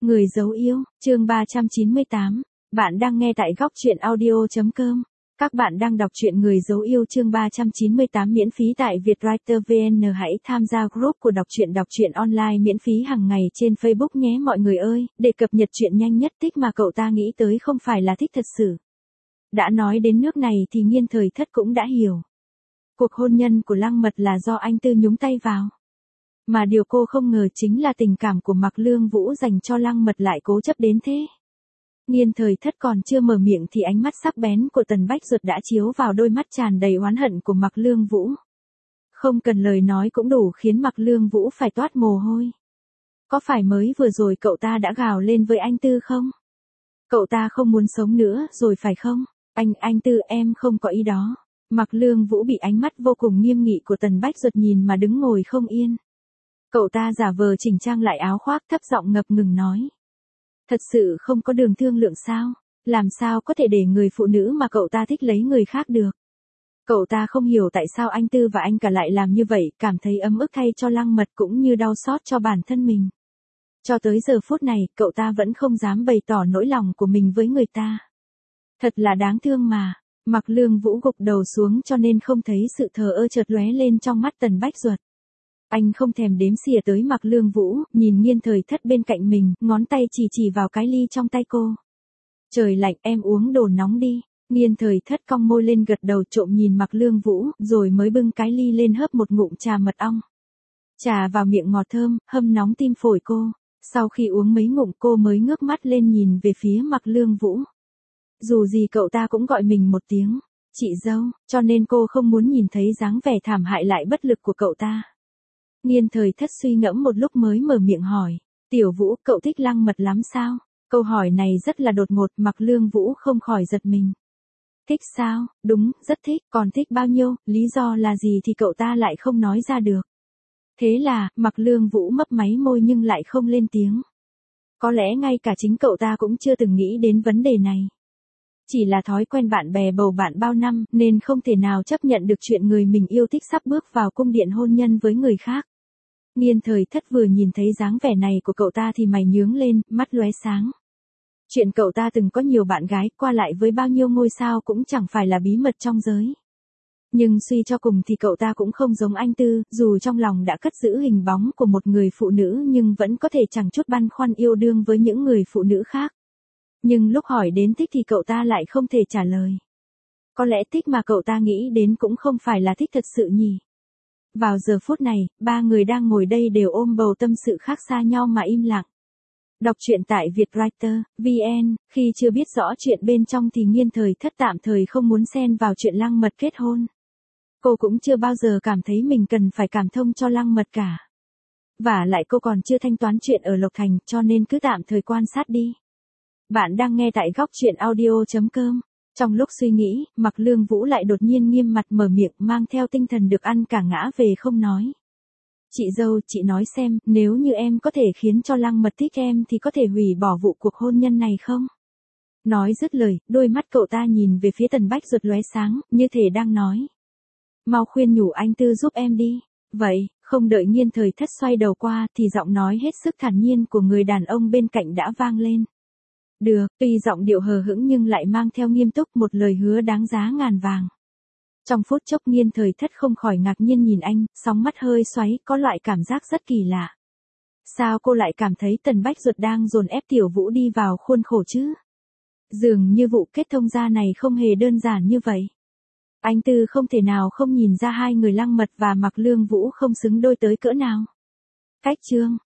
Người dấu yêu, chương 398. Bạn đang nghe tại góc truyện audio.com. Các bạn đang đọc truyện Người dấu yêu chương 398 miễn phí tại Vietwriter VN. Hãy tham gia group của đọc truyện online miễn phí hàng ngày trên Facebook nhé mọi người ơi, để cập nhật chuyện nhanh nhất. Thích mà cậu ta nghĩ tới không phải là thích thật sự. Đã nói đến nước này thì Nghiên Thời Thất cũng đã hiểu. Cuộc hôn nhân của Lăng Mật là do anh Tư nhúng tay vào. Mà điều cô không ngờ chính là tình cảm của Mạc Lương Vũ dành cho Lăng Mật lại cố chấp đến thế. Nghiên Thời Thất còn chưa mở miệng thì ánh mắt sắc bén của Tần Bách Duật đã chiếu vào đôi mắt tràn đầy oán hận của Mạc Lương Vũ. Không cần lời nói cũng đủ khiến Mạc Lương Vũ phải toát mồ hôi. Có phải mới vừa rồi cậu ta đã gào lên với anh Tư không? Cậu ta không muốn sống nữa rồi phải không? Anh Tư, em không có ý đó. Mạc Lương Vũ bị ánh mắt vô cùng nghiêm nghị của Tần Bách Duật nhìn mà đứng ngồi không yên. Cậu ta giả vờ chỉnh trang lại áo khoác, thấp giọng ngập ngừng nói. Thật sự không có đường thương lượng sao? Làm sao có thể để người phụ nữ mà cậu ta thích lấy người khác được? Cậu ta không hiểu tại sao anh Tư và anh cả lại làm như vậy, cảm thấy ấm ức thay cho Lăng Mật cũng như đau xót cho bản thân mình. Cho tới giờ phút này, cậu ta vẫn không dám bày tỏ nỗi lòng của mình với người ta. Thật là đáng thương mà. Mạc Lương Vũ gục đầu xuống cho nên không thấy sự thờ ơ chợt lóe lên trong mắt Tần Bách Duật. Anh không thèm đếm xỉa tới Mạc Lương Vũ, nhìn Nghiên Thời Thất bên cạnh mình, ngón tay chỉ vào cái ly trong tay cô. Trời lạnh, em uống đồ nóng đi. Nghiên Thời Thất cong môi lên gật đầu trộm nhìn Mạc Lương Vũ, rồi mới bưng cái ly lên hớp một ngụm trà mật ong. Trà vào miệng ngọt thơm, hâm nóng tim phổi cô. Sau khi uống mấy ngụm cô mới ngước mắt lên nhìn về phía Mạc Lương Vũ. Dù gì cậu ta cũng gọi mình một tiếng chị dâu, cho nên cô không muốn nhìn thấy dáng vẻ thảm hại lại bất lực của cậu ta. Nghiên Thời Thất suy ngẫm một lúc mới mở miệng hỏi. Tiểu Vũ, cậu thích Lăng Mật lắm sao? Câu hỏi này rất là đột ngột, Mạc Lương Vũ không khỏi giật mình. Thích sao? Đúng, rất thích, còn thích bao nhiêu, lý do là gì thì cậu ta lại không nói ra được. Thế là, Mạc Lương Vũ mấp máy môi nhưng lại không lên tiếng. Có lẽ ngay cả chính cậu ta cũng chưa từng nghĩ đến vấn đề này. Chỉ là thói quen bạn bè bầu bạn bao năm nên không thể nào chấp nhận được chuyện người mình yêu thích sắp bước vào cung điện hôn nhân với người khác. Nghiên Thời Thất vừa nhìn thấy dáng vẻ này của cậu ta thì mày nhướng lên, mắt lóe sáng. Chuyện cậu ta từng có nhiều bạn gái, qua lại với bao nhiêu ngôi sao cũng chẳng phải là bí mật trong giới. Nhưng suy cho cùng thì cậu ta cũng không giống anh Tư, dù trong lòng đã cất giữ hình bóng của một người phụ nữ nhưng vẫn có thể chẳng chút băn khoăn yêu đương với những người phụ nữ khác. Nhưng lúc hỏi đến thích thì cậu ta lại không thể trả lời. Có lẽ thích mà cậu ta nghĩ đến cũng không phải là thích thật sự nhỉ. Vào giờ phút này, ba người đang ngồi đây đều ôm bầu tâm sự khác xa nhau mà im lặng. Đọc truyện tại Vietwriter VN, khi chưa biết rõ chuyện bên trong thì Nghiên Thời Thất tạm thời không muốn xen vào chuyện Lăng Mật kết hôn. Cô cũng chưa bao giờ cảm thấy mình cần phải cảm thông cho Lăng Mật cả. Và lại cô còn chưa thanh toán chuyện ở Lộc Thành cho nên cứ tạm thời quan sát đi. Bạn đang nghe tại góc truyện audio.com. Trong lúc suy nghĩ, Mạc Lương Vũ lại đột nhiên nghiêm mặt mở miệng mang theo tinh thần được ăn cả ngã về không nói. Chị dâu, chị nói xem, nếu như em có thể khiến cho Lăng Mật thích em thì có thể hủy bỏ vụ cuộc hôn nhân này không? Nói dứt lời, đôi mắt cậu ta nhìn về phía Tần Bách Duật lóe sáng, như thể đang nói. Mau khuyên nhủ anh Tư giúp em đi. Vậy, không đợi Nghiên Thời Thất xoay đầu qua thì giọng nói hết sức thản nhiên của người đàn ông bên cạnh đã vang lên. Được, tuy giọng điệu hờ hững nhưng lại mang theo nghiêm túc, một lời hứa đáng giá ngàn vàng. Trong phút chốc Nghiên Thời Thất không khỏi ngạc nhiên nhìn anh, sóng mắt hơi xoáy, có loại cảm giác rất kỳ lạ. Sao cô lại cảm thấy Tần Bách Duật đang dồn ép Tiểu Vũ đi vào khuôn khổ chứ? Dường như vụ kết thông gia này không hề đơn giản như vậy. Anh Tư không thể nào không nhìn ra hai người Lăng Mật và Mạc Lương Vũ không xứng đôi tới cỡ nào. Cách chương